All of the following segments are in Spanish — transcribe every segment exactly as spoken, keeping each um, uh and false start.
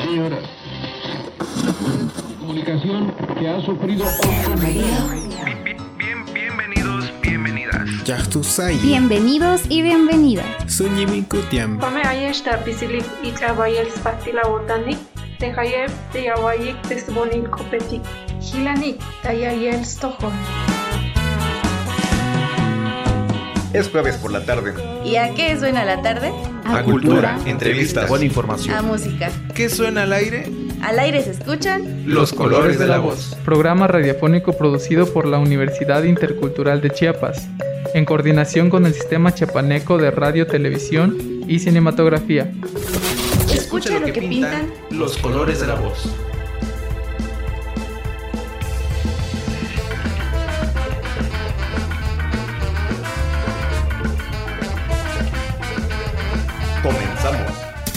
señoras. Comunicación que ha sufrido... Bien, bienvenidos, bienvenidas. Bienvenidos y bienvenidas. Suñimikutiam. Pame ayesta pisilik itrabayel spatila botanik, tehayeb teyawayik tesbonil kopetik, hilanik tayayel stojon. Es jueves por la tarde. ¿Y a qué suena la tarde? A, a cultura, cultura, entrevistas, buena información. A música. ¿Qué suena al aire? Al aire se escuchan Los colores de la voz. Programa radiofónico producido por la Universidad Intercultural de Chiapas, en coordinación con el Sistema Chiapaneco de Radio, Televisión y Cinematografía. Escucha lo que pintan los colores de la voz. Comenzamos.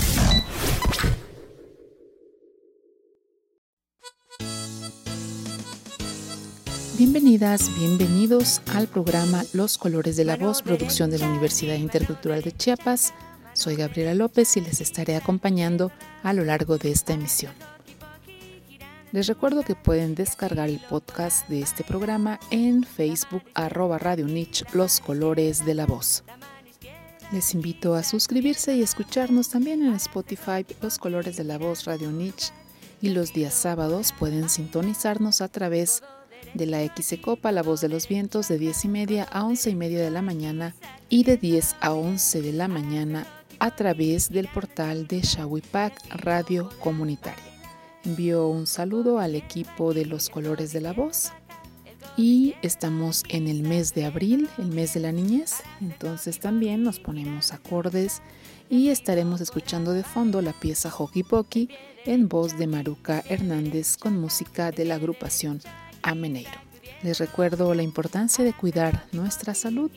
Bienvenidas, bienvenidos al programa Los Colores de la Voz, producción de la Universidad Intercultural de Chiapas. Soy Gabriela López y les estaré acompañando a lo largo de esta emisión. Les recuerdo que pueden descargar el podcast de este programa en Facebook, arroba Radio Unich, Los Colores de la Voz. Les invito a suscribirse y escucharnos también en Spotify, Los Colores de la Voz, Radio Unich, y los días sábados pueden sintonizarnos a través de la X E Copa, La Voz de los Vientos, de diez y media a once y media de la mañana y de diez a once de la mañana a través del portal de Shawipac Radio Comunitaria. Envío un saludo al equipo de Los Colores de la Voz y estamos en el mes de abril, el mes de la niñez, entonces también nos ponemos acordes y estaremos escuchando de fondo la pieza Hoki Poki en voz de Maruca Hernández con música de la agrupación Ameneiro. Les recuerdo la importancia de cuidar nuestra salud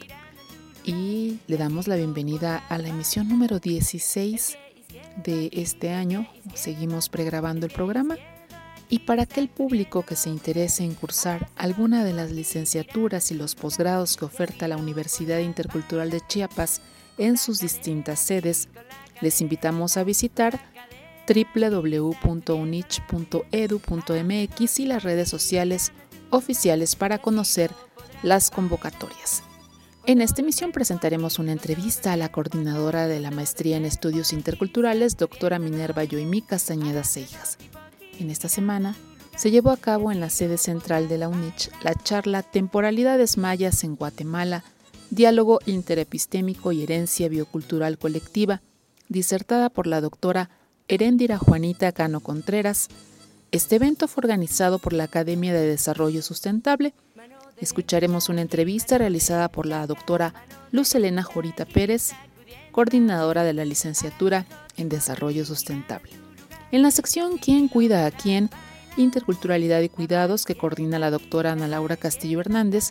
y le damos la bienvenida a la emisión número dieciséis de este año. Seguimos pregrabando el programa y para aquel público que se interese en cursar alguna de las licenciaturas y los posgrados que oferta la Universidad Intercultural de Chiapas en sus distintas sedes, les invitamos a visitar doble u doble u doble u punto unich punto e d u punto m x y las redes sociales oficiales para conocer las convocatorias. En esta emisión presentaremos una entrevista a la coordinadora de la Maestría en Estudios Interculturales, doctora Minerva Yoimí Castañeda Seijas. En esta semana se llevó a cabo en la sede central de la UNICH la charla Temporalidades Mayas en Guatemala, Diálogo Interepistémico y Herencia Biocultural Colectiva, disertada por la doctora Heréndira Juanita Cano Contreras. Este evento fue organizado por la Academia de Desarrollo Sustentable. Escucharemos una entrevista realizada por la doctora Luz Elena Jorita Pérez, coordinadora de la licenciatura en Desarrollo Sustentable. En la sección ¿Quién cuida a quién? Interculturalidad y Cuidados, que coordina la doctora Ana Laura Castillo Hernández,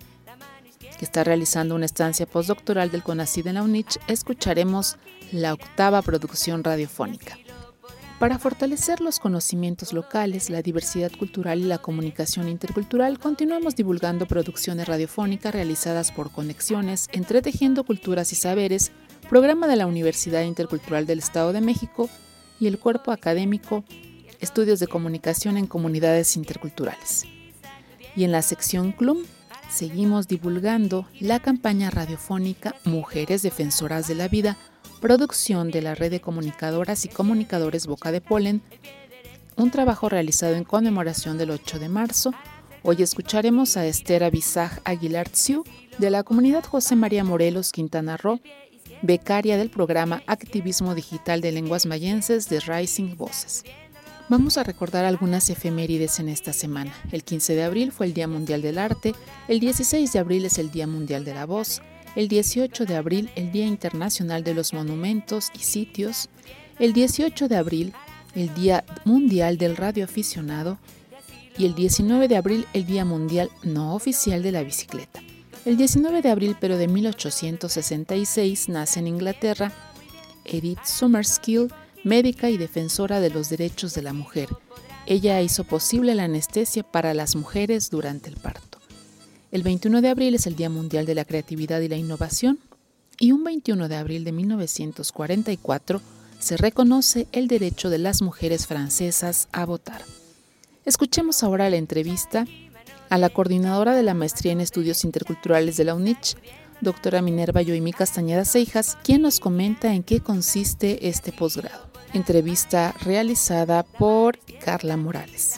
que está realizando una estancia postdoctoral del CONACYT en la UNICH, escucharemos la octava producción radiofónica. Para fortalecer los conocimientos locales, la diversidad cultural y la comunicación intercultural, continuamos divulgando producciones radiofónicas realizadas por Conexiones, Entretejiendo Culturas y Saberes, programa de la Universidad Intercultural del Estado de México y el cuerpo académico Estudios de Comunicación en Comunidades Interculturales. Y en la sección C L U M seguimos divulgando la campaña radiofónica Mujeres Defensoras de la Vida, producción de la Red de Comunicadoras y Comunicadores Boca de Polen, un trabajo realizado en conmemoración del ocho de marzo. Hoy escucharemos a Esther Abisaj Aguilar Tsiu, de la comunidad José María Morelos, Quintana Roo, becaria del programa Activismo Digital de Lenguas Mayenses de Rising Voces. Vamos a recordar algunas efemérides en esta semana. El quince de abril fue el Día Mundial del Arte, el dieciséis de abril es el Día Mundial de la Voz, el dieciocho de abril, el Día Internacional de los Monumentos y Sitios, el dieciocho de abril, el Día Mundial del Radioaficionado y el diecinueve de abril, el Día Mundial No Oficial de la Bicicleta. El diecinueve de abril, pero de mil ochocientos sesenta y seis, nace en Inglaterra Edith Summerskill, médica y defensora de los derechos de la mujer. Ella hizo posible la anestesia para las mujeres durante el parto. El veintiuno de abril es el Día Mundial de la Creatividad y la Innovación y un veintiuno de abril de mil novecientos cuarenta y cuatro se reconoce el derecho de las mujeres francesas a votar. Escuchemos ahora la entrevista a la coordinadora de la Maestría en Estudios Interculturales de la UNICH, doctora Minerva Yoimí Castañeda Seijas, quien nos comenta en qué consiste este posgrado. Entrevista realizada por Carla Morales.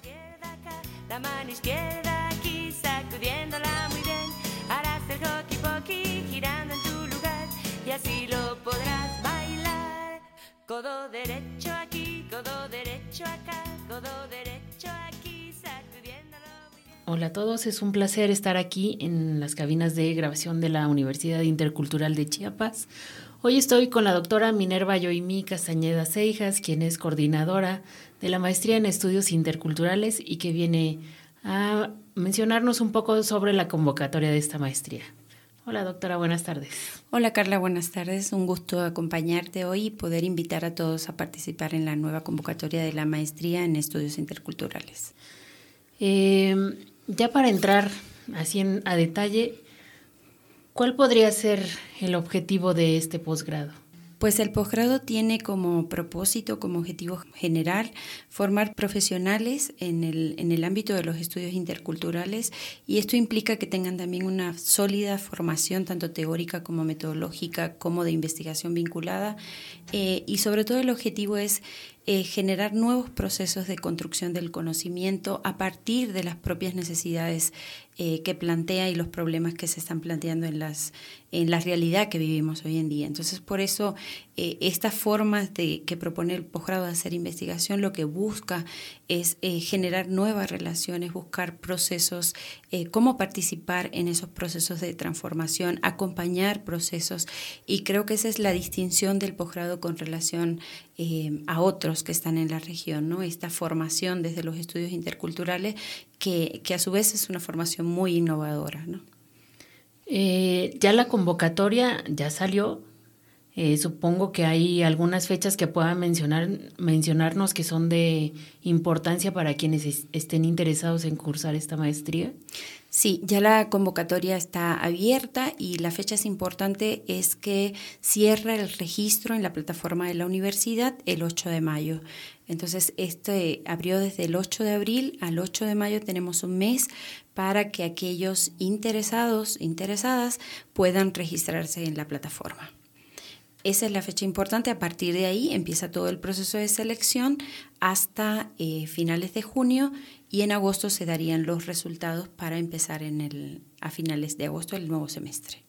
La mano izquierda aquí sacudiéndola muy bien, harás el hockey pokey girando en tu lugar y así lo podrás bailar. Codo derecho aquí, codo derecho acá, codo derecho aquí sacudiéndolo muy bien. Hola a todos, es un placer estar aquí en las cabinas de grabación de la Universidad Intercultural de Chiapas. Hoy estoy con la doctora Minerva Yoimí Castañeda Seijas, quien es coordinadora de la Maestría en Estudios Interculturales y que viene a mencionarnos un poco sobre la convocatoria de esta maestría. Hola doctora, buenas tardes. Hola Carla, buenas tardes. Un gusto acompañarte hoy y poder invitar a todos a participar en la nueva convocatoria de la Maestría en Estudios Interculturales. Eh, ya para entrar así en, a detalle, ¿cuál podría ser el objetivo de este posgrado? Pues el posgrado tiene como propósito, como objetivo general, formar profesionales en el, en el ámbito de los estudios interculturales, y esto implica que tengan también una sólida formación tanto teórica como metodológica como de investigación vinculada, eh, y sobre todo el objetivo es Eh, generar nuevos procesos de construcción del conocimiento a partir de las propias necesidades eh, que plantea y los problemas que se están planteando en, las, en la realidad que vivimos hoy en día. Entonces, por eso, eh, estas formas de, que propone el posgrado de hacer investigación lo que busca es eh, generar nuevas relaciones, buscar procesos, eh, cómo participar en esos procesos de transformación, acompañar procesos, y creo que esa es la distinción del posgrado con relación eh, a otros que están en la región, ¿no? Esta formación desde los estudios interculturales que, que a su vez es una formación muy innovadora, ¿no? Eh, ya la convocatoria ya salió. Eh, supongo que hay algunas fechas que puedan mencionar, mencionarnos que son de importancia para quienes es, estén interesados en cursar esta maestría. Sí, ya la convocatoria está abierta y la fecha es importante, es que cierra el registro en la plataforma de la universidad el ocho de mayo. Entonces, este abrió desde el ocho de abril al ocho de mayo, tenemos un mes para que aquellos interesados, interesadas, puedan registrarse en la plataforma. Esa es la fecha importante. A partir de ahí empieza todo el proceso de selección hasta eh, finales de junio, y en agosto se darían los resultados para empezar en el, a finales de agosto el nuevo semestre.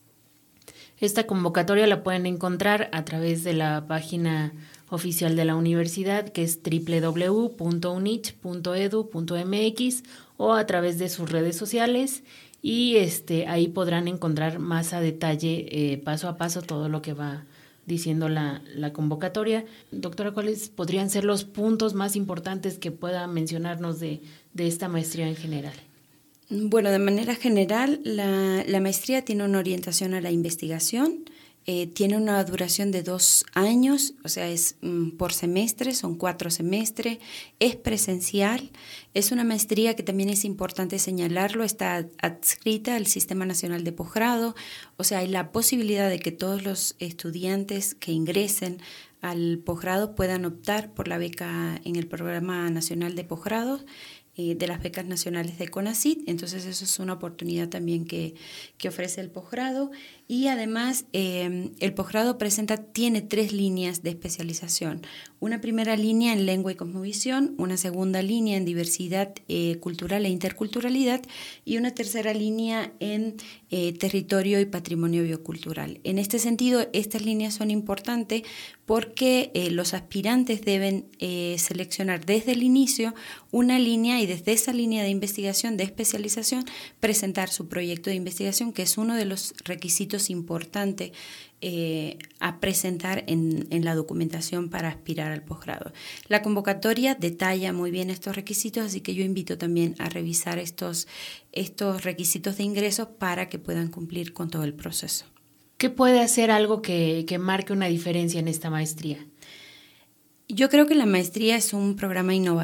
Esta convocatoria la pueden encontrar a través de la página oficial de la universidad, que es doble u doble u doble u punto unich punto edu punto eme equis, o a través de sus redes sociales, y este, ahí podrán encontrar más a detalle, eh, paso a paso, todo lo que va diciendo la, la convocatoria. Doctora, ¿cuáles podrían ser los puntos más importantes que pueda mencionarnos de, de esta maestría en general? Bueno, de manera general, la, la maestría tiene una orientación a la investigación, eh, tiene una duración de dos años, o sea, es mm, por semestre, son cuatro semestres, es presencial, es una maestría que también es importante señalarlo, está adscrita al Sistema Nacional de Posgrado, o sea, hay la posibilidad de que todos los estudiantes que ingresen al posgrado puedan optar por la beca en el Programa Nacional de Posgrado, de las becas nacionales de CONACYT. Entonces eso es una oportunidad también que, que ofrece el posgrado, y además eh, el posgrado presenta, tiene tres líneas de especialización: una primera línea en lengua y cosmovisión, una segunda línea en diversidad eh, cultural e interculturalidad, y una tercera línea en eh, territorio y patrimonio biocultural. En este sentido, estas líneas son importantes porque eh, los aspirantes deben eh, seleccionar desde el inicio una línea, y desde esa línea de investigación, de especialización, presentar su proyecto de investigación, que es uno de los requisitos importantes eh, a presentar en, en la documentación para aspirar al posgrado. La convocatoria detalla muy bien estos requisitos, así que yo invito también a revisar estos, estos requisitos de ingreso para que puedan cumplir con todo el proceso. ¿Qué puede hacer algo que, que marque una diferencia en esta maestría? Yo creo que la maestría es un programa innovador.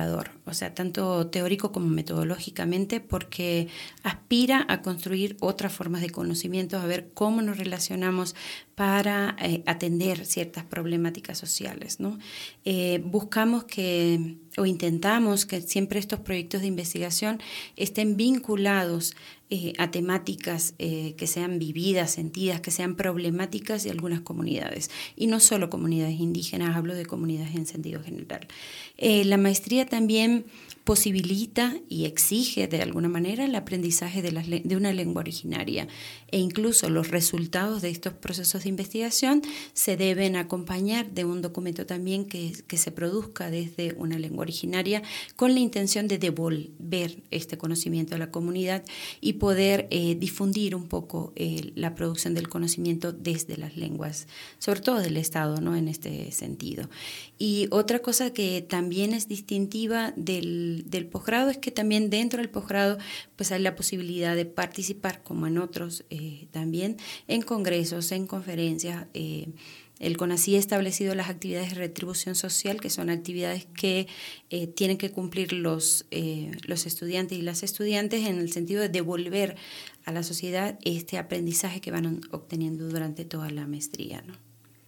o sea, tanto teórico como metodológicamente, porque aspira a construir otras formas de conocimiento, a ver cómo nos relacionamos para eh, atender ciertas problemáticas sociales, ¿no? Eh, buscamos que, o intentamos que siempre estos proyectos de investigación estén vinculados eh, a temáticas eh, que sean vividas, sentidas, que sean problemáticas de algunas comunidades, y no solo comunidades indígenas, hablo de comunidades en sentido general. Eh, la maestría también posibilita y exige de alguna manera el aprendizaje de, las, de una lengua originaria, e incluso los resultados de estos procesos de investigación se deben acompañar de un documento también que, que se produzca desde una lengua originaria, con la intención de devolver este conocimiento a la comunidad y poder eh, difundir un poco eh, la producción del conocimiento desde las lenguas, sobre todo del Estado, ¿no? En este sentido. Y otra cosa que también es distintiva del del posgrado es que también dentro del posgrado pues hay la posibilidad de participar, como en otros eh, también, en congresos, en conferencias. Eh, el CONACYT ha establecido las actividades de retribución social, que son actividades que eh, tienen que cumplir los, eh, los estudiantes y las estudiantes en el sentido de devolver a la sociedad este aprendizaje que van obteniendo durante toda la maestría, ¿no?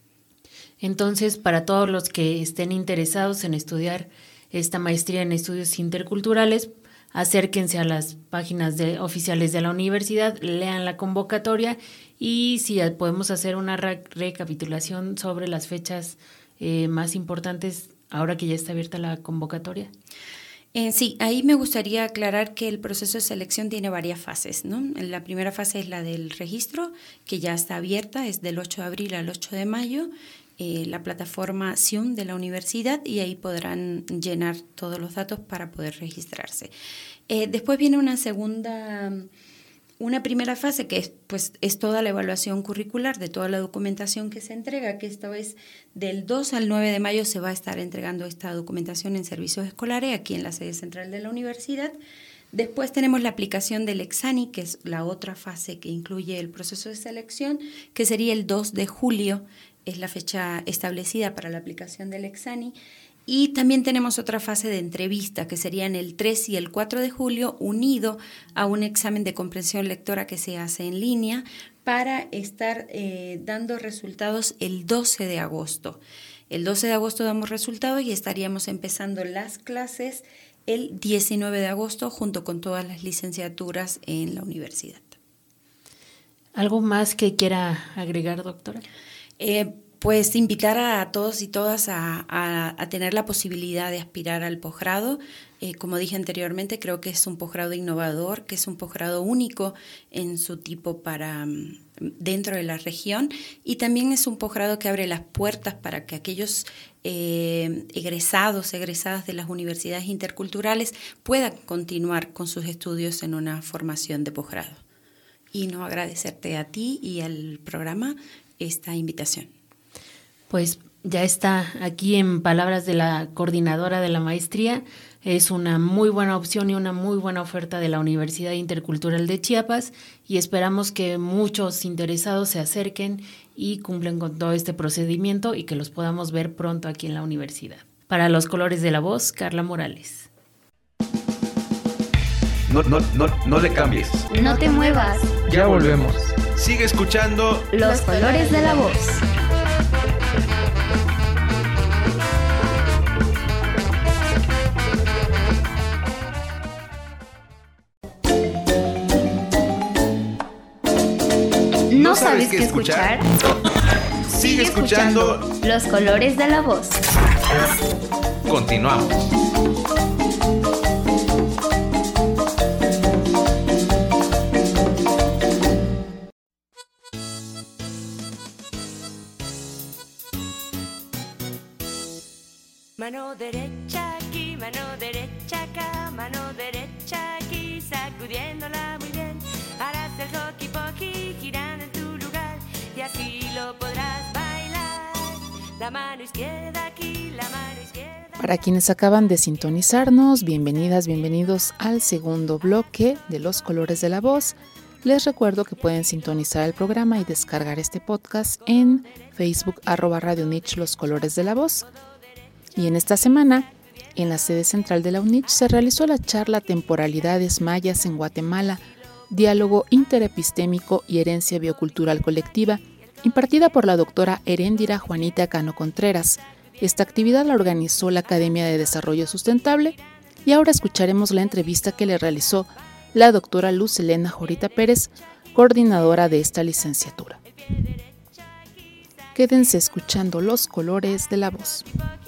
Entonces, para todos los que estén interesados en estudiar esta maestría en estudios interculturales, acérquense a las páginas de, oficiales de la universidad, lean la convocatoria, y si podemos hacer una re- recapitulación sobre las fechas eh, más importantes ahora que ya está abierta la convocatoria. Eh, sí, ahí me gustaría aclarar que el proceso de selección tiene varias fases, ¿no? La primera fase es la del registro, que ya está abierta, es del ocho de abril al ocho de mayo, eh, la plataforma Zoom de la universidad, y ahí podrán llenar todos los datos para poder registrarse. Eh, después viene una segunda, una primera fase que es, pues, es toda la evaluación curricular de toda la documentación que se entrega, que esta vez del dos al nueve de mayo se va a estar entregando esta documentación en servicios escolares aquí en la sede central de la universidad. Después tenemos la aplicación del Exani, que es la otra fase que incluye el proceso de selección, que sería el dos de julio, es la fecha establecida para la aplicación del Exani. Y también tenemos otra fase de entrevista, que serían el tres y el cuatro de julio, unido a un examen de comprensión lectora que se hace en línea, para estar eh, dando resultados el doce de agosto. El doce de agosto damos resultados y estaríamos empezando las clases el diecinueve de agosto, junto con todas las licenciaturas en la universidad. ¿Algo más que quiera agregar, doctora? Eh, pues invitar a todos y todas a, a, a tener la posibilidad de aspirar al posgrado. Eh, como dije anteriormente, creo que es un posgrado innovador, que es un posgrado único en su tipo para dentro de la región, y también es un posgrado que abre las puertas para que aquellos eh, egresados, egresadas de las universidades interculturales puedan continuar con sus estudios en una formación de posgrado. Y no agradecerte a ti y al programa esta invitación. Pues ya está aquí en palabras de la coordinadora de la maestría. Es una muy buena opción y una muy buena oferta de la Universidad Intercultural de Chiapas, y esperamos que muchos interesados se acerquen y cumplan con todo este procedimiento y que los podamos ver pronto aquí en la universidad. Para Los Colores de la Voz, Carla Morales. No, no, no, no le cambies. No te muevas. Ya volvemos. Sigue escuchando Los Colores de la Voz. ¿No sabes qué escuchar? Sigue escuchando Los Colores de la Voz. Continuamos. Mano derecha aquí, mano derecha acá, mano derecha aquí, sacudiéndola muy bien. Harás el hockey pokey girando en tu lugar, y así lo podrás bailar. La mano izquierda aquí, la mano izquierda. Para quienes acaban de sintonizarnos, bienvenidas, bienvenidos al segundo bloque de Los Colores de la Voz. Les recuerdo que pueden sintonizar el programa y descargar este podcast en Facebook, arroba Radio Niche Los Colores de la Voz. Y en esta semana En la sede central de la U N I C se realizó la charla Temporalidades Mayas en Guatemala, Diálogo Interepistémico y Herencia Biocultural Colectiva, impartida por la doctora Heréndira Juanita Cano Contreras. Esta actividad la organizó la Academia de Desarrollo Sustentable y ahora escucharemos la entrevista que le realizó la doctora Luz Helena Jorita Pérez, coordinadora de esta licenciatura. Quédense escuchando los colores de la voz.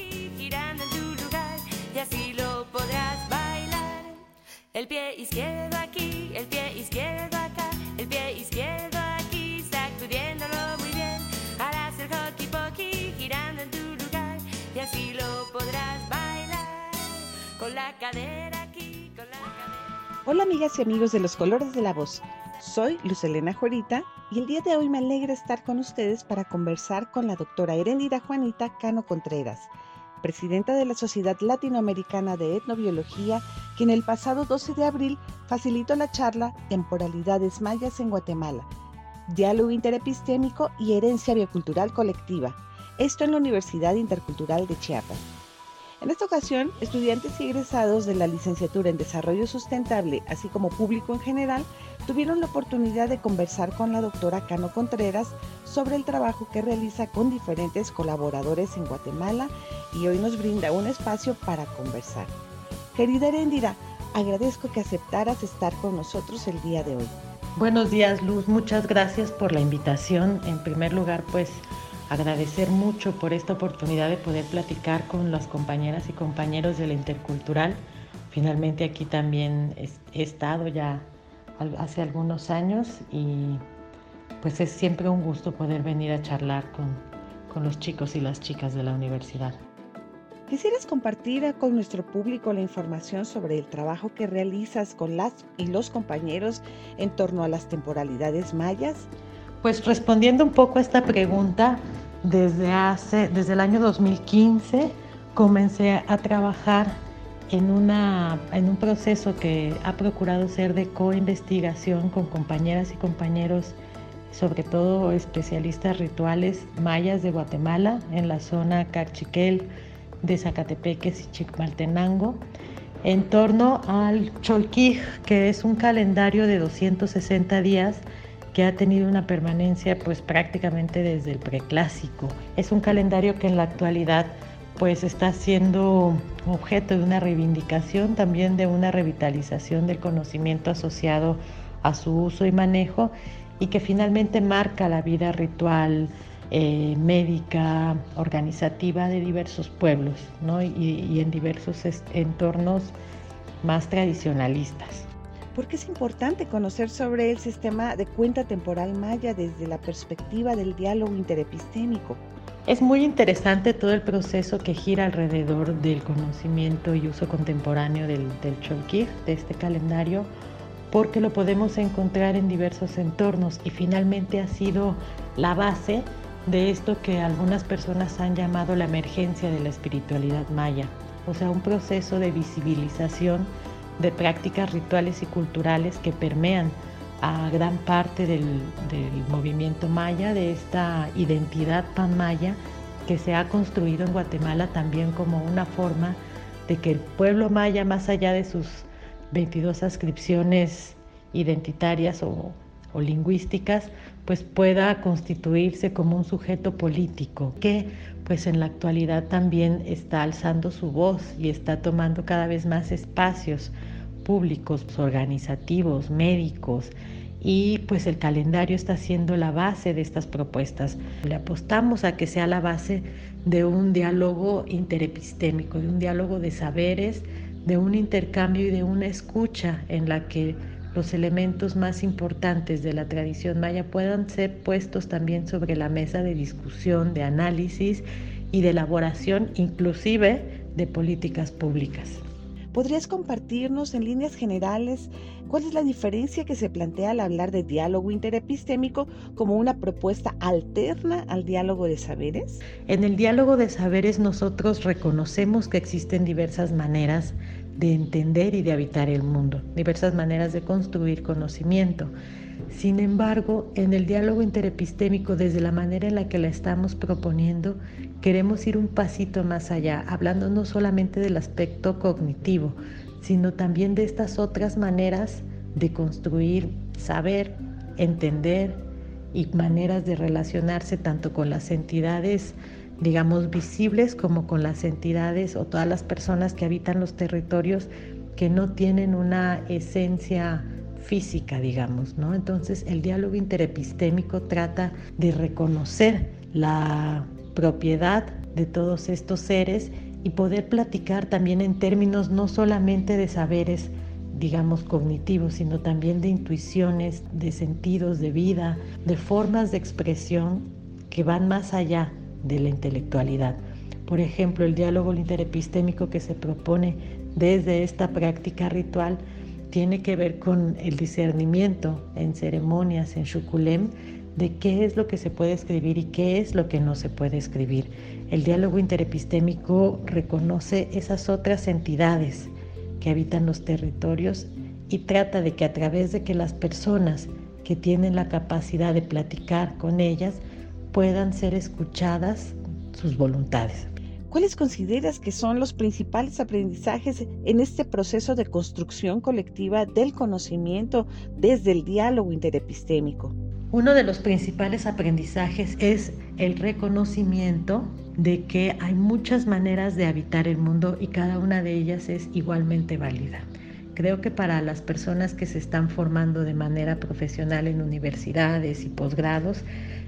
El pie izquierdo aquí, el pie izquierdo acá, el pie izquierdo aquí, sacudiéndolo muy bien. Harás el hockey pokey girando en tu lugar y así lo podrás bailar. Con la cadera aquí, con la cadera. Hola amigas y amigos de los colores de la voz. Soy Luz Helena Jorita y el día de hoy me alegra estar con ustedes para conversar con la doctora Heréndira Juanita Cano Contreras, presidenta de la Sociedad Latinoamericana de Etnobiología, quien el pasado doce de abril facilitó la charla Temporalidades Mayas en Guatemala, Diálogo Interepistémico y Herencia Biocultural Colectiva, esto en la Universidad Intercultural de Chiapas. En esta ocasión, estudiantes y egresados de la licenciatura en Desarrollo Sustentable, así como público en general, tuvieron la oportunidad de conversar con la doctora Cano Contreras sobre el trabajo que realiza con diferentes colaboradores en Guatemala y hoy nos brinda un espacio para conversar. Querida Heréndira, agradezco que aceptaras estar con nosotros el día de hoy. Buenos días, Luz, muchas gracias por la invitación. En primer lugar, pues agradecer mucho por esta oportunidad de poder platicar con las compañeras y compañeros de la Intercultural. Finalmente aquí también he estado ya hace algunos años y pues es siempre un gusto poder venir a charlar con, con los chicos y las chicas de la universidad. ¿Quisieras compartir con nuestro público la información sobre el trabajo que realizas con las y los compañeros en torno a las temporalidades mayas? Pues respondiendo un poco a esta pregunta, desde, hace, desde el año dos mil quince comencé a trabajar en, una, en un proceso que ha procurado ser de co-investigación con compañeras y compañeros, sobre todo especialistas rituales mayas de Guatemala, en la zona Cachiquel, de Zacatepeques y Chicmaltenango, en torno al Cholquij, que es un calendario de doscientos sesenta días que ha tenido una permanencia pues prácticamente desde el preclásico. Es un calendario que en la actualidad pues está siendo objeto de una reivindicación, también de una revitalización del conocimiento asociado a su uso y manejo, y que finalmente marca la vida ritual, eh, médica, organizativa de diversos pueblos, ¿no? y, y en diversos entornos más tradicionalistas. ¿Por qué es importante conocer sobre el sistema de cuenta temporal maya desde la perspectiva del diálogo interepistémico? Es muy interesante todo el proceso que gira alrededor del conocimiento y uso contemporáneo del, del Cholquij, de este calendario, porque lo podemos encontrar en diversos entornos y finalmente ha sido la base de esto que algunas personas han llamado la emergencia de la espiritualidad maya, o sea, un proceso de visibilización de prácticas rituales y culturales que permean a gran parte del, del movimiento maya, de esta identidad pan-maya que se ha construido en Guatemala también como una forma de que el pueblo maya, más allá de sus veintidós adscripciones identitarias o, o lingüísticas, pues pueda constituirse como un sujeto político que pues en la actualidad también está alzando su voz y está tomando cada vez más espacios públicos, organizativos, médicos, y pues el calendario está siendo la base de estas propuestas. Le apostamos a que sea la base de un diálogo interepistémico, de un diálogo de saberes, de un intercambio y de una escucha en la que los elementos más importantes de la tradición maya puedan ser puestos también sobre la mesa de discusión, de análisis y de elaboración, inclusive de políticas públicas. ¿Podrías compartirnos en líneas generales cuál es la diferencia que se plantea al hablar de diálogo interepistémico como una propuesta alterna al diálogo de saberes? En el diálogo de saberes nosotros reconocemos que existen diversas maneras de entender y de habitar el mundo, diversas maneras de construir conocimiento. Sin embargo, en el diálogo interepistémico, desde la manera en la que la estamos proponiendo, queremos ir un pasito más allá, hablando no solamente del aspecto cognitivo, sino también de estas otras maneras de construir saber, entender y maneras de relacionarse tanto con las entidades, digamos, visibles como con las entidades o todas las personas que habitan los territorios que no tienen una esencia física, digamos, ¿no? Entonces, el diálogo interepistémico trata de reconocer la propiedad de todos estos seres y poder platicar también en términos no solamente de saberes, digamos, cognitivos, sino también de intuiciones, de sentidos de vida, de formas de expresión que van más allá de la intelectualidad. Por ejemplo, el diálogo interepistémico que se propone desde esta práctica ritual tiene que ver con el discernimiento en ceremonias, en Shukulem, de qué es lo que se puede escribir y qué es lo que no se puede escribir. El diálogo interepistémico reconoce esas otras entidades que habitan los territorios y trata de que a través de que las personas que tienen la capacidad de platicar con ellas puedan ser escuchadas sus voluntades. ¿Cuáles consideras que son los principales aprendizajes en este proceso de construcción colectiva del conocimiento desde el diálogo interepistémico? Uno de los principales aprendizajes es el reconocimiento de que hay muchas maneras de habitar el mundo y cada una de ellas es igualmente válida. Creo que para las personas que se están formando de manera profesional en universidades y posgrados,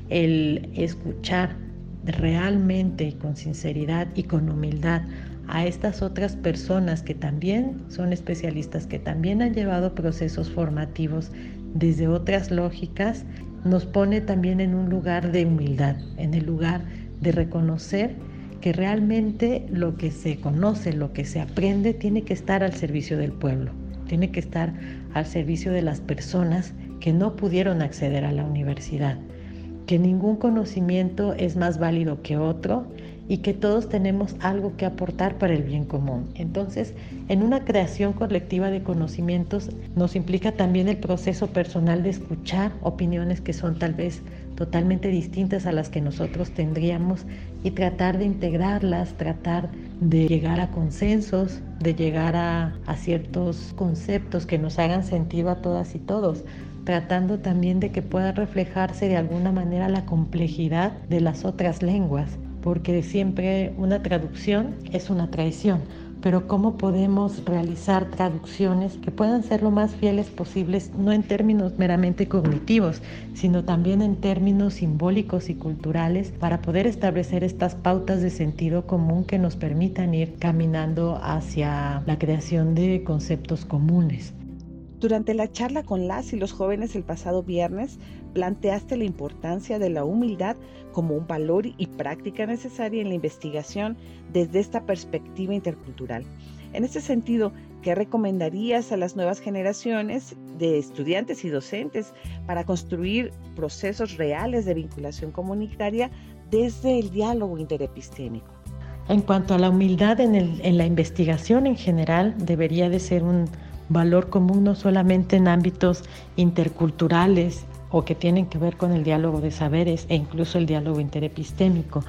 el escuchar realmente y con sinceridad y con humildad a estas otras personas que también son especialistas, que también han llevado procesos formativos desde otras lógicas, nos pone también en un lugar de humildad, en el lugar de reconocer que realmente lo que se conoce, lo que se aprende, tiene que estar al servicio del pueblo, tiene que estar al servicio de las personas que no pudieron acceder a la universidad, que ningún conocimiento es más válido que otro y que todos tenemos algo que aportar para el bien común. Entonces, en una creación colectiva de conocimientos nos implica también el proceso personal de escuchar opiniones que son tal vez totalmente distintas a las que nosotros tendríamos y tratar de integrarlas, tratar de llegar a consensos, de llegar a, a ciertos conceptos que nos hagan sentido a todas y todos, tratando también de que pueda reflejarse de alguna manera la complejidad de las otras lenguas, porque siempre una traducción es una traición, pero ¿cómo podemos realizar traducciones que puedan ser lo más fieles posibles, no en términos meramente cognitivos, sino también en términos simbólicos y culturales, para poder establecer estas pautas de sentido común que nos permitan ir caminando hacia la creación de conceptos comunes? Durante la charla con las y los jóvenes el pasado viernes, planteaste la importancia de la humildad como un valor y práctica necesaria en la investigación desde esta perspectiva intercultural. En este sentido, ¿qué recomendarías a las nuevas generaciones de estudiantes y docentes para construir procesos reales de vinculación comunitaria desde el diálogo interepistémico? En cuanto a la humildad en, el, en la investigación en general, debería de ser un valor común no solamente en ámbitos interculturales o que tienen que ver con el diálogo de saberes e incluso el diálogo interepistémico.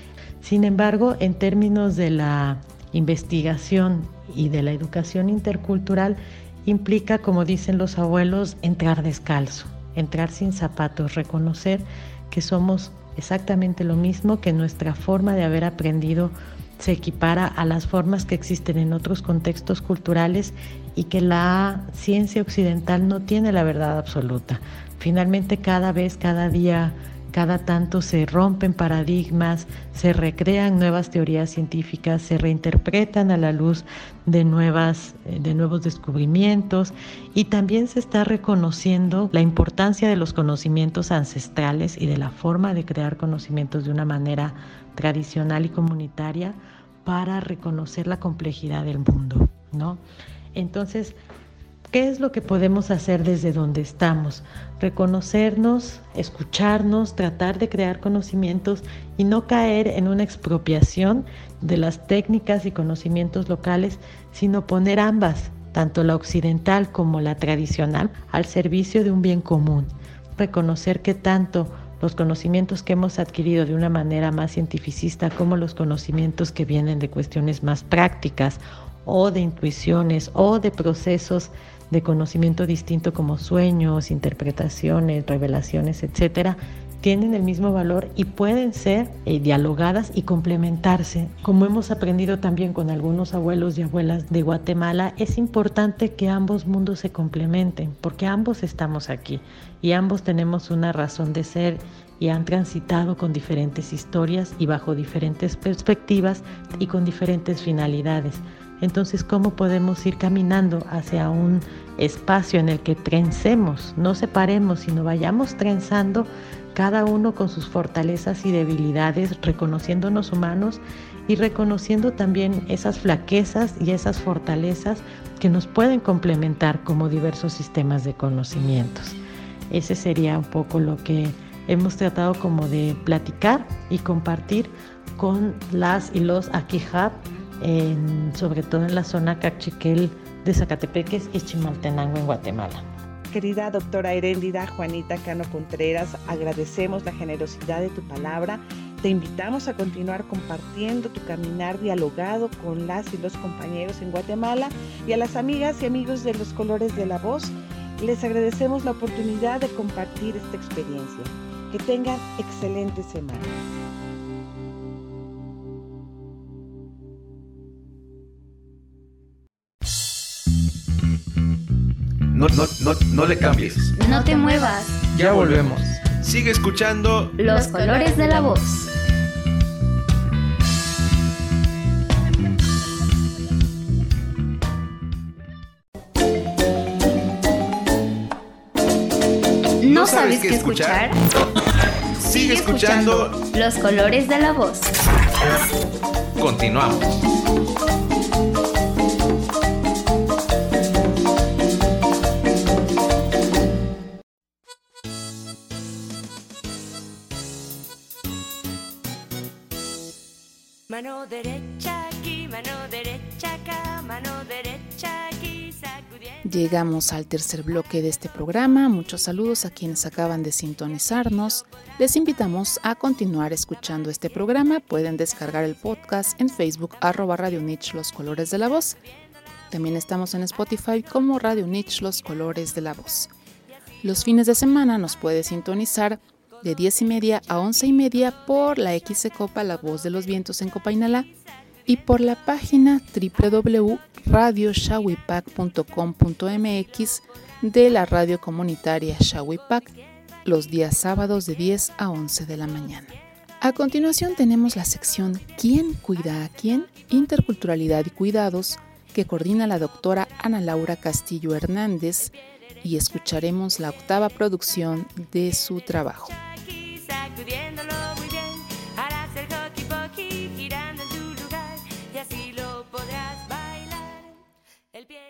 Sin embargo, en términos de la investigación y de la educación intercultural, implica, como dicen los abuelos, entrar descalzo, entrar sin zapatos, reconocer que somos exactamente lo mismo, que nuestra forma de haber aprendido se equipara a las formas que existen en otros contextos culturales y que la ciencia occidental no tiene la verdad absoluta. Finalmente, cada vez, cada día, cada tanto se rompen paradigmas, se recrean nuevas teorías científicas, se reinterpretan a la luz de, nuevas, de nuevos descubrimientos y también se está reconociendo la importancia de los conocimientos ancestrales y de la forma de crear conocimientos de una manera tradicional y comunitaria para reconocer la complejidad del mundo, ¿no? Entonces, ¿qué es lo que podemos hacer desde donde estamos? Reconocernos, escucharnos, tratar de crear conocimientos y no caer en una expropiación de las técnicas y conocimientos locales, sino poner ambas, tanto la occidental como la tradicional, al servicio de un bien común. reconocer que tanto los conocimientos que hemos adquirido de una manera más cientificista como los conocimientos que vienen de cuestiones más prácticas o de intuiciones o de procesos de conocimiento distinto como sueños, interpretaciones, revelaciones, etcétera, tienen el mismo valor y pueden ser eh, dialogadas y complementarse. Como hemos aprendido también con algunos abuelos y abuelas de Guatemala, es importante que ambos mundos se complementen, porque ambos estamos aquí y ambos tenemos una razón de ser y han transitado con diferentes historias y bajo diferentes perspectivas y con diferentes finalidades. Entonces, ¿cómo podemos ir caminando hacia un espacio en el que trencemos, no separemos, sino vayamos trenzando cada uno con sus fortalezas y debilidades, reconociéndonos humanos y reconociendo también esas flaquezas y esas fortalezas que nos pueden complementar como diversos sistemas de conocimientos? Ese sería un poco lo que hemos tratado como de platicar y compartir con las y los Aquijab, en, sobre todo en la zona Cachiquel de Zacatepeques y Chimaltenango en Guatemala. Querida doctora Heréndira Juanita Cano Contreras, agradecemos la generosidad de tu palabra. Te invitamos a continuar compartiendo tu caminar dialogado con las y los compañeros en Guatemala, y a las amigas y amigos de los Colores de la Voz, les agradecemos la oportunidad de compartir esta experiencia. Que tengan excelente semana. No, no, no, no le cambies. No te muevas. Ya volvemos. Sigue escuchando Los Colores de la Voz. ¿No sabes qué escuchar? Sigue escuchando Los Colores de la Voz. Continuamos. Mano derecha aquí, mano derecha acá, mano derecha aquí, sacudiendo. Llegamos al tercer bloque de este programa. Muchos saludos a quienes acaban de sintonizarnos. Les invitamos a continuar escuchando este programa. Pueden descargar el podcast en Facebook, arroba Radio Unich Los Colores de la Voz. También estamos en Spotify como Radio Unich Los Colores de la Voz. Los fines de semana nos puede sintonizar de diez y media a once y media por la X C Copa La Voz de los Vientos en Copainalá y por la página doble u doble u doble u punto radio shawipac punto com punto m x de la radio comunitaria Shawipac los días sábados de diez a once de la mañana. A continuación tenemos la sección ¿Quién cuida a quién? Interculturalidad y cuidados, que coordina la doctora Ana Laura Castillo Hernández, y escucharemos la octava producción de su trabajo. Sacudiéndolo muy bien, harás el hockey pokey girando en tu lugar y así lo podrás bailar. El pie.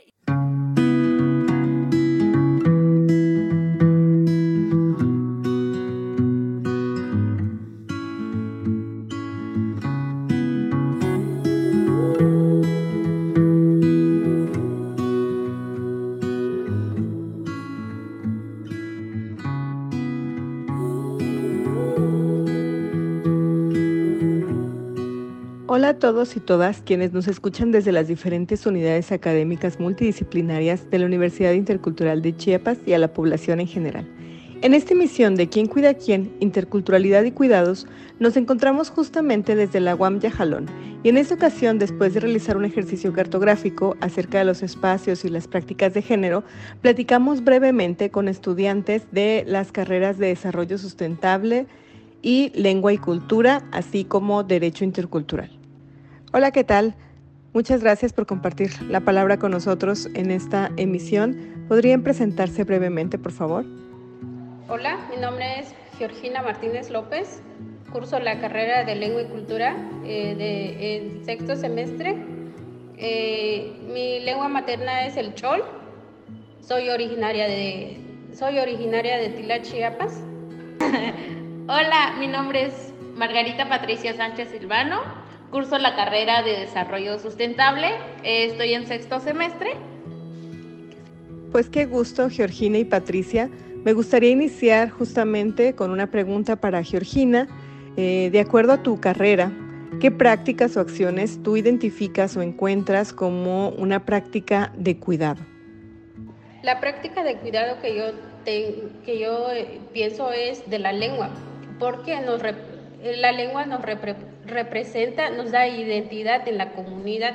Hola a todos y todas quienes nos escuchan desde las diferentes unidades académicas multidisciplinarias de la Universidad Intercultural de Chiapas y a la población en general. En esta emisión de ¿Quién cuida a quién? Interculturalidad y cuidados, nos encontramos justamente desde la U A M Yajalón, y en esta ocasión, después de realizar un ejercicio cartográfico acerca de los espacios y las prácticas de género, platicamos brevemente con estudiantes de las carreras de Desarrollo Sustentable y Lengua y Cultura, así como Derecho Intercultural. Hola, ¿qué tal? Muchas gracias por compartir la palabra con nosotros en esta emisión. ¿Podrían presentarse brevemente, por favor? Hola, mi nombre es Georgina Martínez López. Curso la carrera de Lengua y Cultura eh, de, en sexto semestre. Eh, mi lengua materna es el chol. Soy originaria de, soy originaria de Tila, Chiapas. Hola, mi nombre es Margarita Patricia Sánchez Silvano. Curso la carrera de Desarrollo Sustentable. Eh, estoy en sexto semestre. Pues qué gusto, Georgina y Patricia. Me gustaría iniciar justamente con una pregunta para Georgina. Eh, de acuerdo a tu carrera, ¿qué prácticas o acciones tú identificas o encuentras como una práctica de cuidado? La práctica de cuidado que yo, te, que yo eh, pienso es de la lengua, porque nos rep, la lengua nos repre, representa, nos da identidad en la comunidad.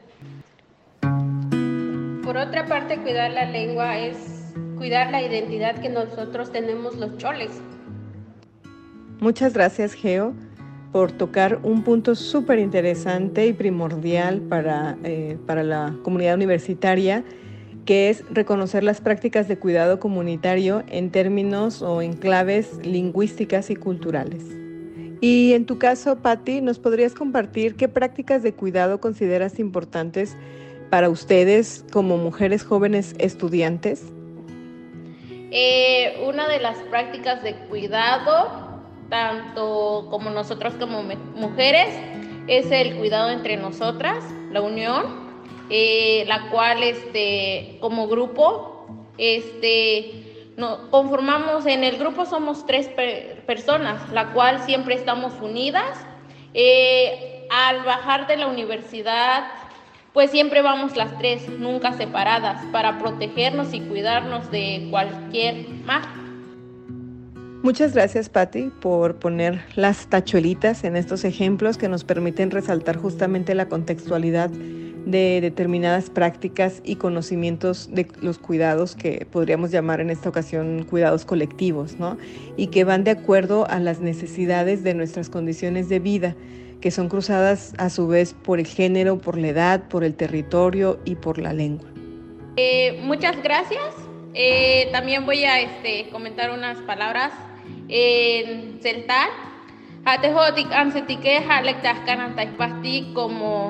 Por otra parte, cuidar la lengua es cuidar la identidad que nosotros tenemos los choles. Muchas gracias, Geo, por tocar un punto súper interesante y primordial para, eh, para la comunidad universitaria, que es reconocer las prácticas de cuidado comunitario en términos o en claves lingüísticas y culturales. Y en tu caso, Patti, ¿nos podrías compartir qué prácticas de cuidado consideras importantes para ustedes como mujeres jóvenes estudiantes? Eh, una de las prácticas de cuidado, tanto como nosotros como mujeres, es el cuidado entre nosotras, la unión, eh, la cual este, como grupo este, no, conformamos, en el grupo somos tres per, personas, la cual siempre estamos unidas. Eh, al bajar de la universidad, pues siempre vamos las tres, nunca separadas, para protegernos y cuidarnos de cualquier mal. Muchas gracias, Patti, por poner las tachuelitas en estos ejemplos que nos permiten resaltar justamente la contextualidad de determinadas prácticas y conocimientos de los cuidados que podríamos llamar en esta ocasión cuidados colectivos, ¿no? Y que van de acuerdo a las necesidades de nuestras condiciones de vida, que son cruzadas a su vez por el género, por la edad, por el territorio y por la lengua. Eh, muchas gracias. Eh, también voy a este, comentar unas palabras en celtal. Hatejotik ansetike halektas kanantais pasti como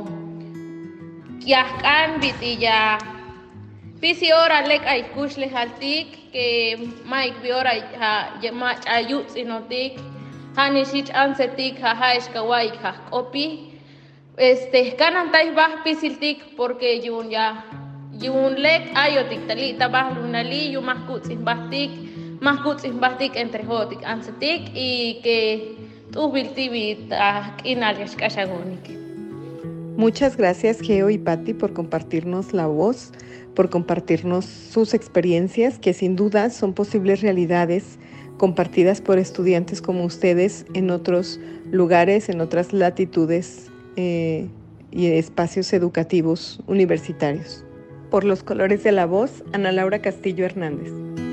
kiaskan vitilla. Pisi ora lek aikushles altik que maik biora yemach ayut sinotik. Hanishich ansetik hahaish kawaik hakopi. Este kanantais bas pisiltik porque yun ya yun lek ayotik talita bas lunali yu maskutzin bastik maskutzin bastik entre hotik ansetik y que tu biltivita inaliash kashagonik. Muchas gracias, Geo y Patti, por compartirnos la voz, por compartirnos sus experiencias, que sin duda son posibles realidades compartidas por estudiantes como ustedes en otros lugares, en otras latitudes eh, y espacios educativos universitarios. Por los colores de la voz, Ana Laura Castillo Hernández.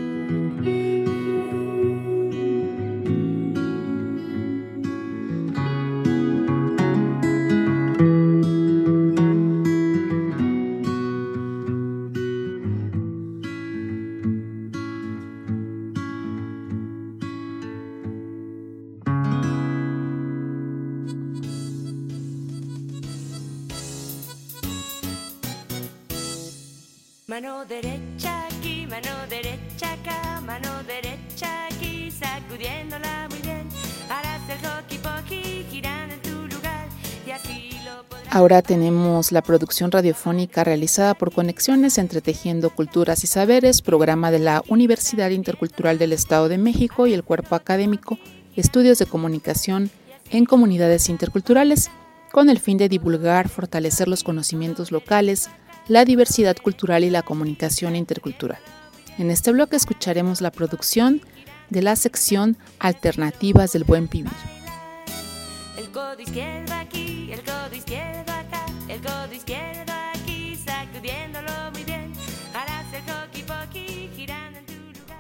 Mano derecha aquí, mano derecha acá, mano derecha aquí, sacudiéndola muy bien. Harás el hockey pokey girando en tu lugar y así lo podrás. Ahora tenemos la producción radiofónica realizada por Conexiones entre Tejiendo Culturas y Saberes, programa de la Universidad Intercultural del Estado de México y el cuerpo académico Estudios de Comunicación en Comunidades Interculturales, con el fin de divulgar, fortalecer los conocimientos locales, la diversidad cultural y la comunicación intercultural. En este bloque escucharemos la producción de la sección Alternativas del Buen Vivir. El codo izquierdo aquí, el codo izquierdo acá, el codo izquierdo aquí, sacudiéndolo muy bien. Harás el hockey pokey girando en tu lugar.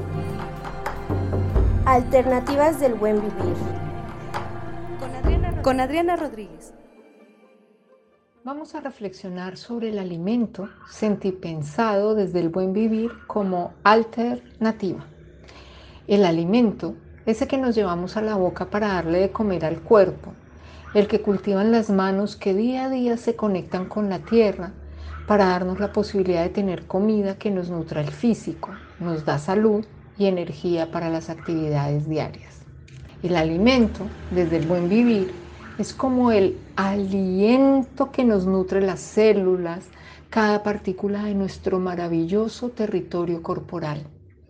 Alternativas del Buen Vivir. Con Adriana, Con Adriana Rodríguez. Vamos a reflexionar sobre el alimento sentipensado desde el buen vivir como alternativa. El alimento, ese que nos llevamos a la boca para darle de comer al cuerpo, el que cultivan las manos que día a día se conectan con la tierra para darnos la posibilidad de tener comida que nos nutra el físico, nos da salud y energía para las actividades diarias. El alimento, desde el buen vivir, es como el aliento que nos nutre las células, cada partícula de nuestro maravilloso territorio corporal.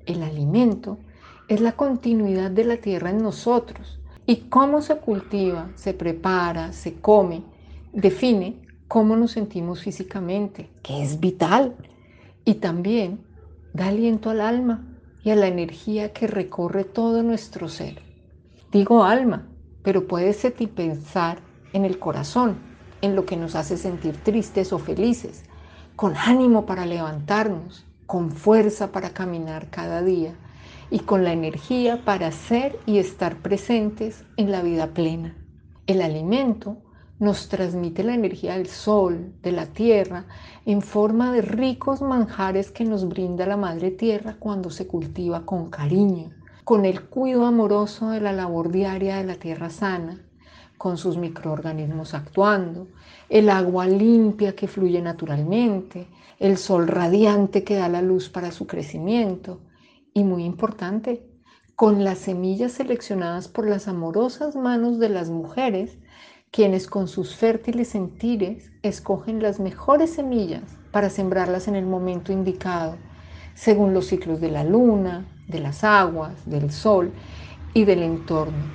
El alimento es la continuidad de la tierra en nosotros, y cómo se cultiva, se prepara, se come, define cómo nos sentimos físicamente, que es vital, y también da aliento al alma y a la energía que recorre todo nuestro ser. Digo alma, pero puedes pensar en el corazón, en lo que nos hace sentir tristes o felices, con ánimo para levantarnos, con fuerza para caminar cada día y con la energía para ser y estar presentes en la vida plena. El alimento nos transmite la energía del sol, de la tierra, en forma de ricos manjares que nos brinda la madre tierra cuando se cultiva con cariño, con el cuidado amoroso de la labor diaria de la tierra sana, con sus microorganismos actuando, el agua limpia que fluye naturalmente, el sol radiante que da la luz para su crecimiento y, muy importante, con las semillas seleccionadas por las amorosas manos de las mujeres, quienes con sus fértiles sentires escogen las mejores semillas para sembrarlas en el momento indicado, según los ciclos de la luna, de las aguas, del sol y del entorno.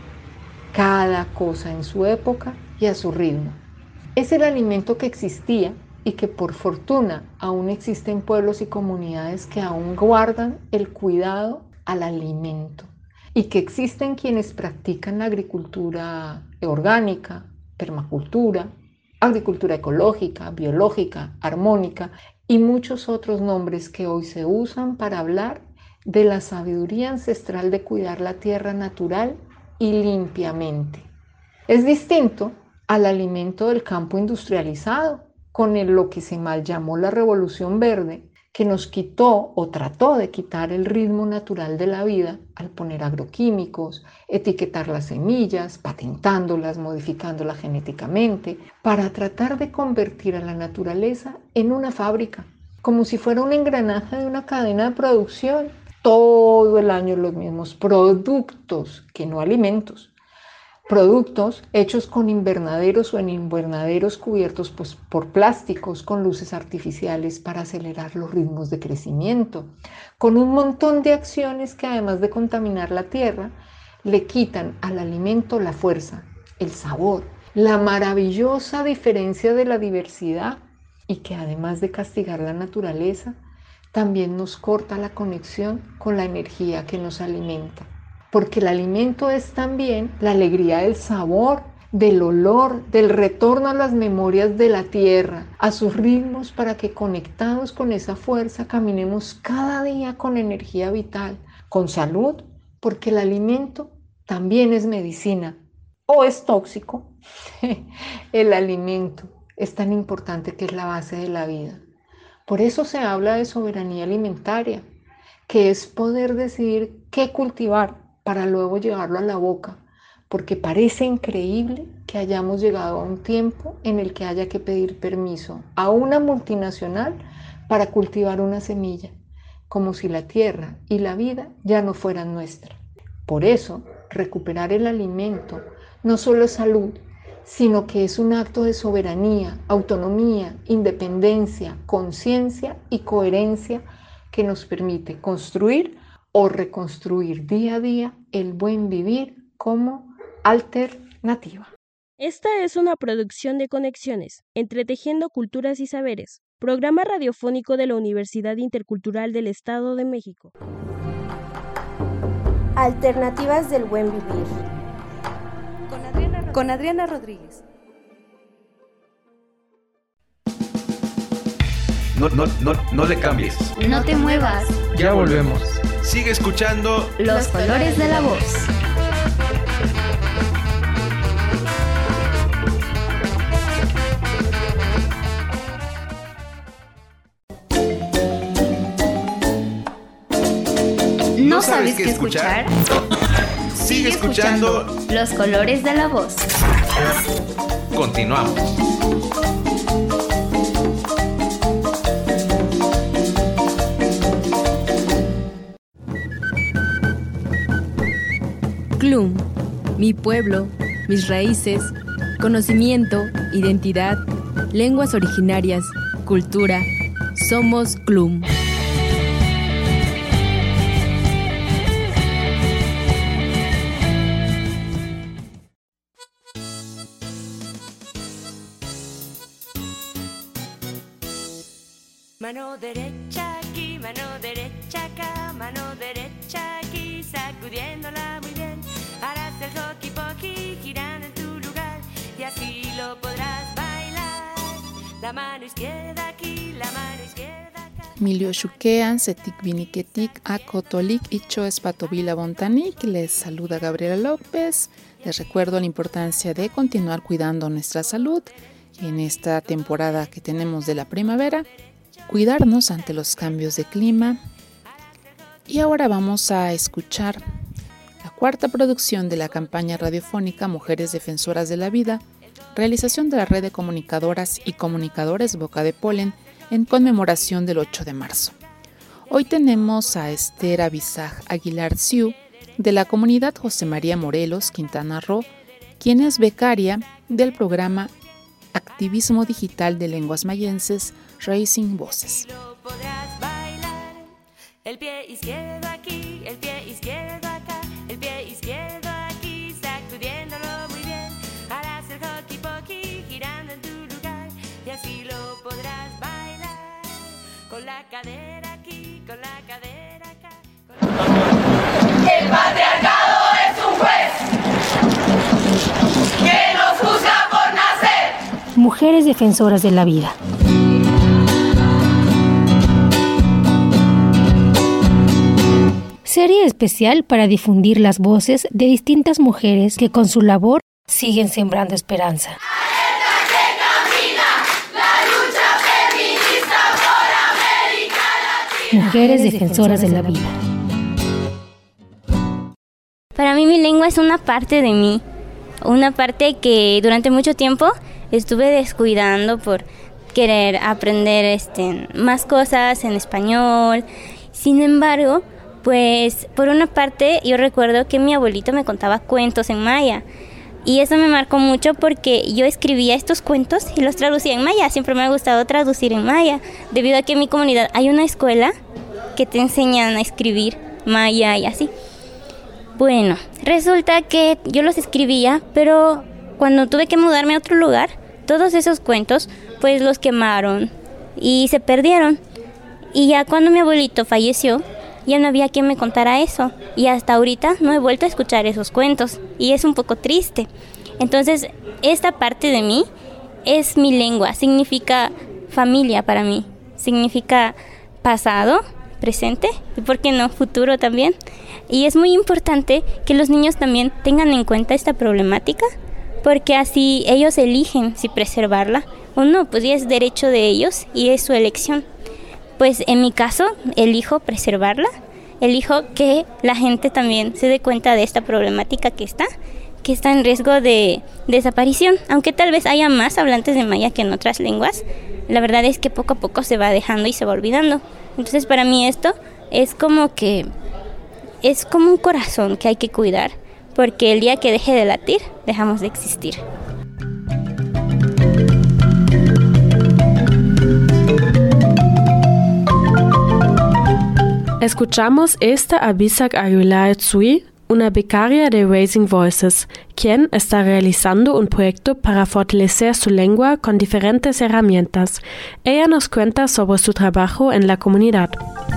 Cada cosa en su época y a su ritmo. Es el alimento que existía y que por fortuna aún existen pueblos y comunidades que aún guardan el cuidado al alimento y que existen quienes practican la agricultura orgánica, permacultura, agricultura ecológica, biológica, armónica y muchos otros nombres que hoy se usan para hablar de la sabiduría ancestral de cuidar la tierra natural y limpiamente. Es distinto al alimento del campo industrializado, con el, lo que se mal llamó la Revolución Verde, que nos quitó o trató de quitar el ritmo natural de la vida al poner agroquímicos, etiquetar las semillas, patentándolas, modificándolas genéticamente, para tratar de convertir a la naturaleza en una fábrica, como si fuera un engranaje de una cadena de producción. Todo el año los mismos productos, que no alimentos. Productos hechos con invernaderos o en invernaderos cubiertos pues, por plásticos con luces artificiales para acelerar los ritmos de crecimiento, con un montón de acciones que además de contaminar la tierra, le quitan al alimento la fuerza, el sabor, la maravillosa diferencia de la diversidad y que además de castigar la naturaleza, también nos corta la conexión con la energía que nos alimenta. Porque el alimento es también la alegría del sabor, del olor, del retorno a las memorias de la tierra, a sus ritmos para que conectados con esa fuerza caminemos cada día con energía vital, con salud, porque el alimento también es medicina o es tóxico. El alimento es tan importante que es la base de la vida. Por eso se habla de soberanía alimentaria, que es poder decidir qué cultivar para luego llevarlo a la boca, porque parece increíble que hayamos llegado a un tiempo en el que haya que pedir permiso a una multinacional para cultivar una semilla, como si la tierra y la vida ya no fueran nuestras. Por eso, recuperar el alimento no solo es salud, sino que es un acto de soberanía, autonomía, independencia, conciencia y coherencia que nos permite construir o reconstruir día a día el buen vivir como alternativa. Esta es una producción de Conexiones, entretejiendo culturas y saberes, programa radiofónico de la Universidad Intercultural del Estado de México. Alternativas del buen vivir. Con Adriana Rodríguez. Con Adriana Rodríguez. No, no, no, no le cambies. No te muevas. Ya volvemos. Sigue escuchando Los colores de la voz. ¿No sabes qué escuchar? Sigue escuchando Los colores de la voz. Continuamos. CLUM, mi pueblo, mis raíces, conocimiento, identidad, lenguas originarias, cultura. Somos CLUM. Mano derecha aquí, mano derecha acá, mano derecha aquí, sacudiéndola muy bien. Harás el hockey pokey girando en tu lugar y así lo podrás bailar. La mano izquierda aquí, la mano izquierda acá. Milio Xuquean, Setik Viniketik, Acotolik y Choespatovila Bontanik. Les saluda Gabriela López. Les recuerdo la importancia de continuar cuidando nuestra salud en esta temporada que tenemos de la primavera, cuidarnos ante los cambios de clima. Y ahora vamos a escuchar la cuarta producción de la campaña radiofónica Mujeres Defensoras de la Vida, realización de la Red de Comunicadoras y Comunicadores Boca de Polen en conmemoración del ocho de marzo. Hoy tenemos a Esther Abisag Aguilar Siu, de la comunidad José María Morelos, Quintana Roo, quien es becaria del programa Activismo Digital de Lenguas Mayenses, Raising Voces. El pie izquierdo aquí, el pie izquierdo acá, el pie izquierdo aquí, sacudiéndolo muy bien. Harás el hockey pokey girando en tu lugar y así lo podrás bailar. Con la cadera aquí, con la cadera acá. Con la... El patriarcado es un juez que nos juzga por nacer. Mujeres defensoras de la vida. Serie especial para difundir las voces de distintas mujeres que con su labor siguen sembrando esperanza. Mujeres defensoras de la vida. Para mí mi lengua es una parte de mí, una parte que durante mucho tiempo estuve descuidando por querer aprender este, más cosas en español. Sin embargo, pues por una parte yo recuerdo que mi abuelito me contaba cuentos en maya y eso me marcó mucho porque yo escribía estos cuentos y los traducía en maya. Siempre me ha gustado traducir en maya debido a que en mi comunidad hay una escuela que te enseñan a escribir maya y así. Bueno, resulta que yo los escribía, pero cuando tuve que mudarme a otro lugar, todos esos cuentos pues los quemaron y se perdieron. Y ya cuando mi abuelito falleció, ya no había quien me contara eso. Y hasta ahorita no he vuelto a escuchar esos cuentos. Y es un poco triste. Entonces, esta parte de mí es mi lengua. Significa familia para mí. Significa pasado, presente y, ¿por qué no, futuro también? Y es muy importante que los niños también tengan en cuenta esta problemática, porque así ellos eligen si preservarla o no. Pues ya es derecho de ellos y es su elección. Pues en mi caso, elijo preservarla, elijo que la gente también se dé cuenta de esta problemática que está, que está en riesgo de desaparición. Aunque tal vez haya más hablantes de maya que en otras lenguas, la verdad es que poco a poco se va dejando y se va olvidando. Entonces para mí esto es como que, es como un corazón que hay que cuidar, porque el día que deje de latir, dejamos de existir. Escuchamos esta Abisag Aguilar Tsui, una becaria de Raising Voices, quien está realizando un proyecto para fortalecer su lengua con diferentes herramientas. Ella nos cuenta sobre su trabajo en la comunidad.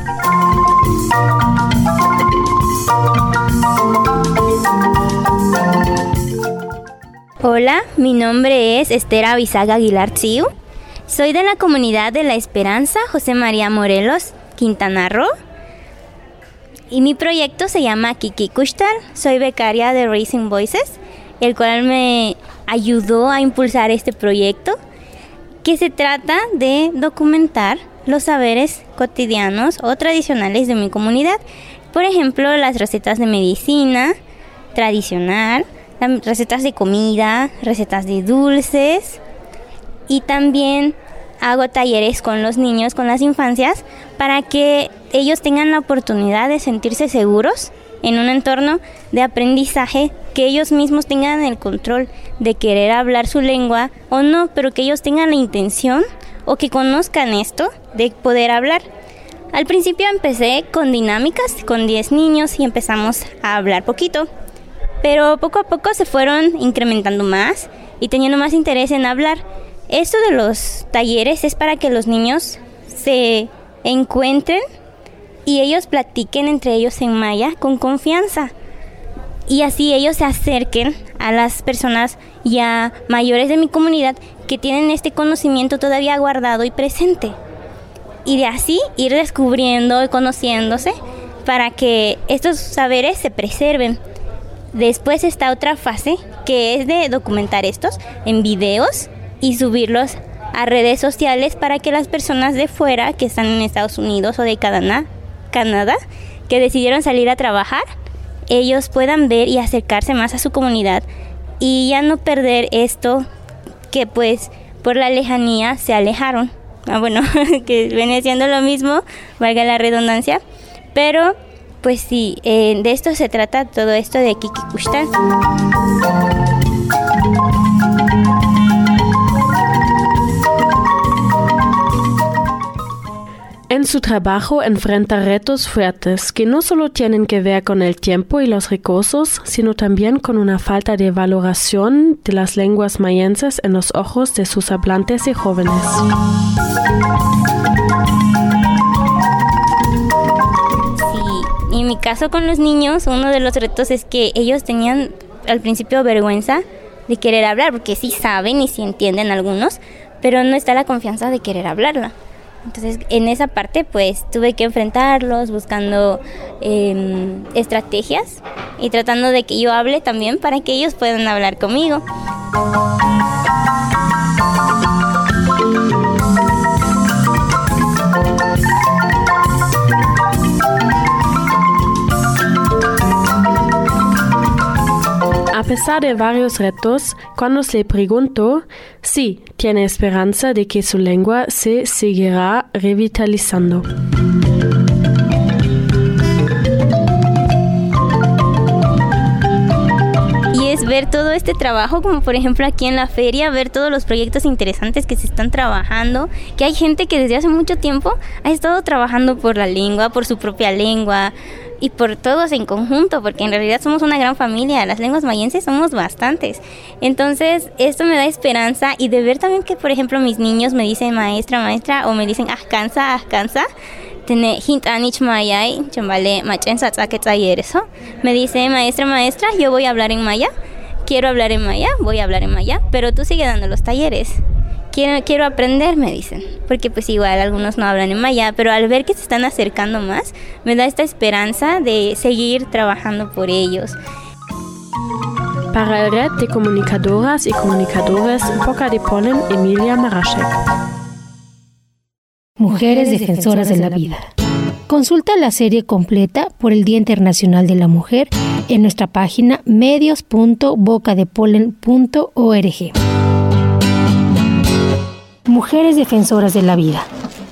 Hola, mi nombre es Esther Abisag Aguilar Tsiu. Soy de la comunidad de La Esperanza, José María Morelos, Quintana Roo. Y mi proyecto se llama Kiki Kushtal. Soy becaria de Raising Voices, el cual me ayudó a impulsar este proyecto, que se trata de documentar los saberes cotidianos o tradicionales de mi comunidad. Por ejemplo, las recetas de medicina tradicional, las recetas de comida, recetas de dulces, y también hago talleres con los niños, con las infancias, para que ellos tengan la oportunidad de sentirse seguros en un entorno de aprendizaje, que ellos mismos tengan el control de querer hablar su lengua o no, pero que ellos tengan la intención o que conozcan esto de poder hablar. Al principio empecé con dinámicas, con diez niños y empezamos a hablar poquito, pero poco a poco se fueron incrementando más y teniendo más interés en hablar. Esto de los talleres es para que los niños se encuentren y ellos platiquen entre ellos en maya con confianza. Y así ellos se acerquen a las personas ya mayores de mi comunidad que tienen este conocimiento todavía guardado y presente. Y de así ir descubriendo y conociéndose para que estos saberes se preserven. Después está otra fase que es de documentar estos en videos y subirlos a redes sociales para que las personas de fuera que están en Estados Unidos o de Canadá, Canadá que decidieron salir a trabajar, ellos puedan ver y acercarse más a su comunidad y ya no perder esto que pues por la lejanía se alejaron. Ah, bueno, que viene siendo lo mismo, valga la redundancia, pero pues sí, eh, de esto se trata todo esto de Kikikuxtán. En su trabajo enfrenta retos fuertes que no solo tienen que ver con el tiempo y los recursos, sino también con una falta de valoración de las lenguas mayenses en los ojos de sus hablantes y jóvenes. Sí, y en mi caso con los niños, uno de los retos es que ellos tenían al principio vergüenza de querer hablar, porque sí saben y sí entienden algunos, pero no está la confianza de querer hablarla. Entonces, en esa parte, pues, tuve que enfrentarlos buscando eh, estrategias y tratando de que yo hable también para que ellos puedan hablar conmigo. A pesar de varios retos, cuando le pregunto, sí, tiene esperanza de que su lengua se seguirá revitalizando. Y es ver todo este trabajo, como por ejemplo aquí en la feria, ver todos los proyectos interesantes que se están trabajando, que hay gente que desde hace mucho tiempo ha estado trabajando por la lengua, por su propia lengua, y por todos en conjunto, porque en realidad somos una gran familia, las lenguas mayenses somos bastantes. Entonces, esto me da esperanza y de ver también que, por ejemplo, mis niños me dicen maestra, maestra, o me dicen ascanza, ascanza, me dice maestra, maestra, yo voy a hablar en maya, quiero hablar en maya, voy a hablar en maya, pero tú sigue dando los talleres. Quiero, quiero aprender, me dicen, porque pues igual algunos no hablan en maya, pero al ver que se están acercando más, me da esta esperanza de seguir trabajando por ellos. Para el Red de Comunicadoras y Comunicadores Boca de Polen, Emilia Marashek. Mujeres Defensoras de la Vida. Consulta la serie completa por el Día Internacional de la Mujer en nuestra página medios punto boca de polen punto org. Mujeres Defensoras de la Vida.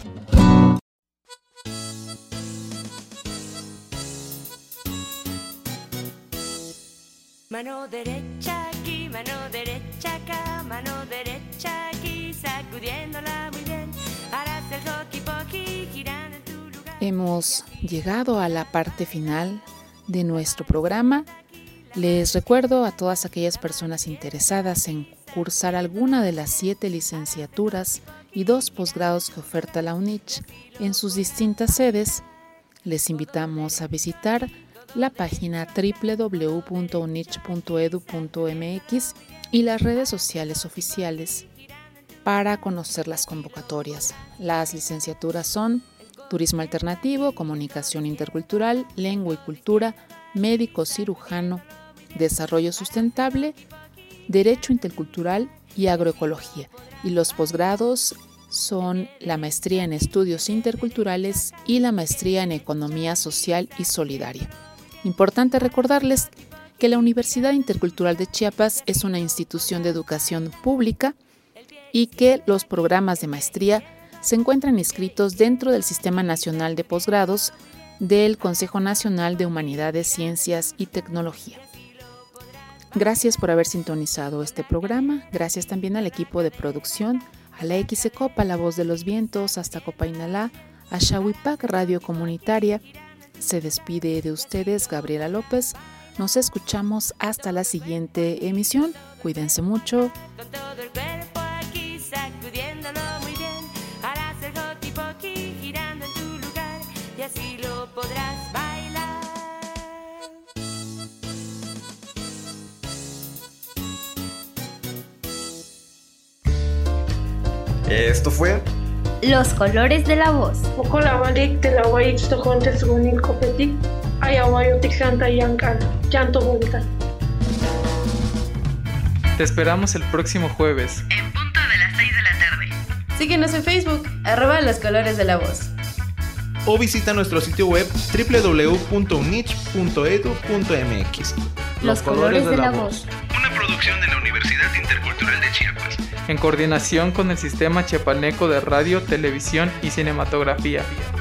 Mano derecha aquí, mano derecha acá, mano derecha aquí, sacudiéndola muy bien. Harás el hockey pokey girando en tu lugar. Hemos llegado a la parte final de nuestro programa. Les recuerdo a todas aquellas personas interesadas en cursar alguna de las siete licenciaturas y dos posgrados que oferta la UNICH en sus distintas sedes, les invitamos a visitar la página doble u doble u doble u punto unich punto e d u punto m x y las redes sociales oficiales para conocer las convocatorias. Las licenciaturas son Turismo Alternativo, Comunicación Intercultural, Lengua y Cultura, Médico Cirujano, Desarrollo Sustentable, Derecho Intercultural y Agroecología. Y los posgrados son la Maestría en Estudios Interculturales y la Maestría en Economía Social y Solidaria. Importante recordarles que la Universidad Intercultural de Chiapas es una institución de educación pública y que los programas de maestría se encuentran inscritos dentro del Sistema Nacional de Posgrados del Consejo Nacional de Humanidades, Ciencias y Tecnología. Gracias por haber sintonizado este programa. Gracias también al equipo de producción, a la X E Copa, La Voz de los Vientos, hasta Copainalá, a Xahuipac Radio Comunitaria. Se despide de ustedes Gabriela López. Nos escuchamos hasta la siguiente emisión. Cuídense mucho. Con todo el cuerpo aquí sacudiéndolo muy bien. Harás el hockey pokey. así lo podrás bailar. Esto fue Los colores de la voz. Okolawalik de la Wayich Tojontes Bonil Copetic, Ayawayotic Santa Yankan, Llanto Bonita. Te esperamos el próximo jueves. En punto de las seis de la tarde. Síguenos en Facebook, arroba Los Colores de la Voz. O visita nuestro sitio web doble u doble u doble u punto unich punto e d u punto m x. Los colores de la voz. Una producción de la Universidad Intercultural de Chiapas. En coordinación con el Sistema Chiapaneco de Radio, Televisión y Cinematografía.